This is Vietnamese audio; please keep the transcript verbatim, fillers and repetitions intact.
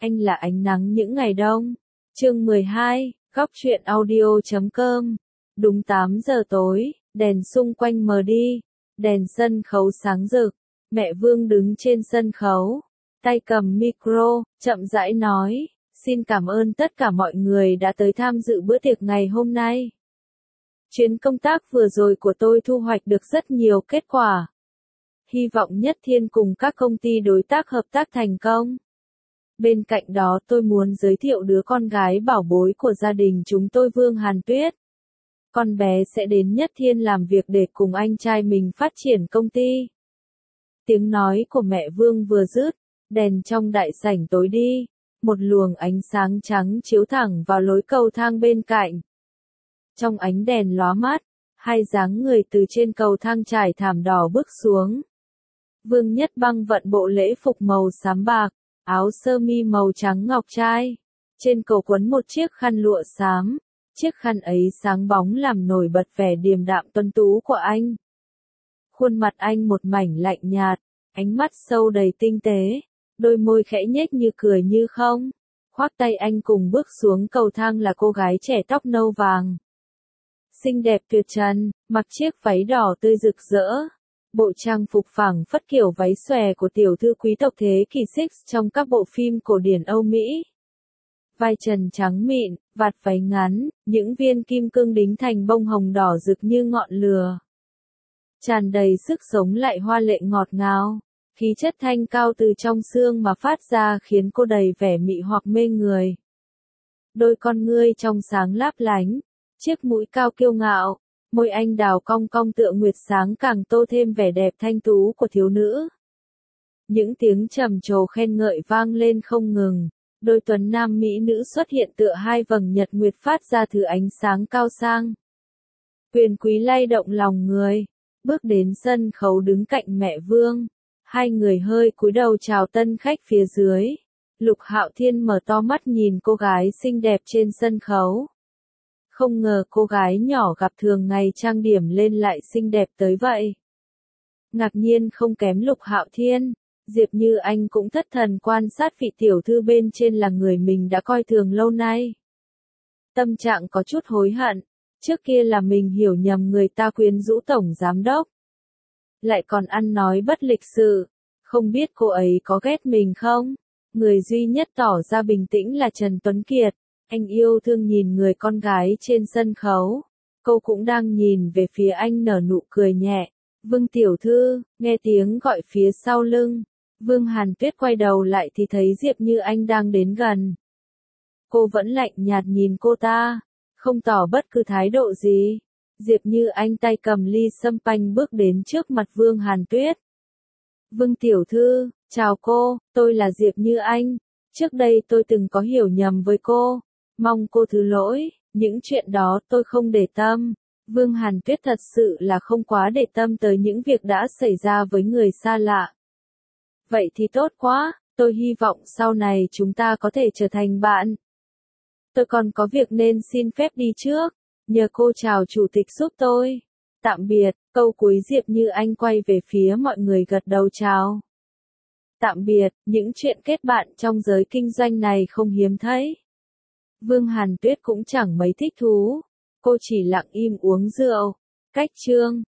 anh là ánh nắng những ngày đông. Chương mười hai, góc truyện audio chấm com. Đúng tám giờ tối, đèn xung quanh mờ đi, đèn sân khấu sáng rực. Mẹ Vương đứng trên sân khấu, tay cầm micro, chậm rãi nói, xin cảm ơn tất cả mọi người đã tới tham dự bữa tiệc ngày hôm nay. Chuyến công tác vừa rồi của tôi thu hoạch được rất nhiều kết quả. Hy vọng Nhất Thiên cùng các công ty đối tác hợp tác thành công. Bên cạnh đó tôi muốn giới thiệu đứa con gái bảo bối của gia đình chúng tôi, Vương Hàn Tuyết. Con bé sẽ đến Nhất Thiên làm việc để cùng anh trai mình phát triển công ty. Tiếng nói của mẹ Vương vừa dứt, đèn trong đại sảnh tối đi, một luồng ánh sáng trắng chiếu thẳng vào lối cầu thang bên cạnh. Trong ánh đèn lóa mắt, hai dáng người từ trên cầu thang trải thảm đỏ bước xuống. Vương Nhất Băng vận bộ lễ phục màu xám bạc, áo sơ mi màu trắng ngọc trai, trên cổ quấn một chiếc khăn lụa xám, chiếc khăn ấy sáng bóng làm nổi bật vẻ điềm đạm tuấn tú của anh. Khuôn mặt anh một mảnh lạnh nhạt, ánh mắt sâu đầy tinh tế, đôi môi khẽ nhếch như cười như không. Khoác tay anh cùng bước xuống cầu thang là cô gái trẻ tóc nâu vàng. Xinh đẹp tuyệt trần, mặc chiếc váy đỏ tươi rực rỡ. Bộ trang phục phảng phất kiểu váy xòe của tiểu thư quý tộc thế kỷ sáu trong các bộ phim cổ điển Âu Mỹ. Vai trần trắng mịn, vạt váy ngắn, những viên kim cương đính thành bông hồng đỏ rực như ngọn lửa. Tràn đầy sức sống lại hoa lệ ngọt ngào, khí chất thanh cao từ trong xương mà phát ra khiến cô đầy vẻ mị hoặc mê người. Đôi con ngươi trong sáng láp lánh, chiếc mũi cao kiêu ngạo, môi anh đào cong cong tựa nguyệt sáng càng tô thêm vẻ đẹp thanh tú của thiếu nữ. Những tiếng trầm trồ khen ngợi vang lên không ngừng, đôi tuấn nam mỹ nữ xuất hiện tựa hai vầng nhật nguyệt phát ra thứ ánh sáng cao sang. Quyền quý lay động lòng người, bước đến sân khấu đứng cạnh mẹ Vương, hai người hơi cúi đầu chào tân khách phía dưới. Lục Hạo Thiên mở to mắt nhìn cô gái xinh đẹp trên sân khấu. Không ngờ cô gái nhỏ gặp thường ngày trang điểm lên lại xinh đẹp tới vậy. Ngạc nhiên không kém Lục Hạo Thiên, Diệp Như Anh cũng thất thần quan sát vị tiểu thư bên trên là người mình đã coi thường lâu nay. Tâm trạng có chút hối hận, trước kia là mình hiểu nhầm người ta quyến rũ tổng giám đốc. Lại còn ăn nói bất lịch sự, không biết cô ấy có ghét mình không? Người duy nhất tỏ ra bình tĩnh là Trần Tuấn Kiệt. Anh yêu thương nhìn người con gái trên sân khấu. Cô cũng đang nhìn về phía anh nở nụ cười nhẹ. Vương tiểu thư, nghe tiếng gọi phía sau lưng. Vương Hàn Tuyết quay đầu lại thì thấy Diệp Như Anh đang đến gần. Cô vẫn lạnh nhạt nhìn cô ta, không tỏ bất cứ thái độ gì. Diệp Như Anh tay cầm ly sâm panh bước đến trước mặt Vương Hàn Tuyết. Vương tiểu thư, chào cô, tôi là Diệp Như Anh. Trước đây tôi từng có hiểu nhầm với cô. Mong cô thứ lỗi, những chuyện đó tôi không để tâm. Vương Hàn Tuyết thật sự là không quá để tâm tới những việc đã xảy ra với người xa lạ. Vậy thì tốt quá, tôi hy vọng sau này chúng ta có thể trở thành bạn. Tôi còn có việc nên xin phép đi trước, nhờ cô chào chủ tịch giúp tôi. Tạm biệt, câu cuối Diệp Như Anh quay về phía mọi người gật đầu chào. Tạm biệt, những chuyện kết bạn trong giới kinh doanh này không hiếm thấy. Vương Hàn Tuyết cũng chẳng mấy thích thú, cô chỉ lặng im uống rượu. Cách chương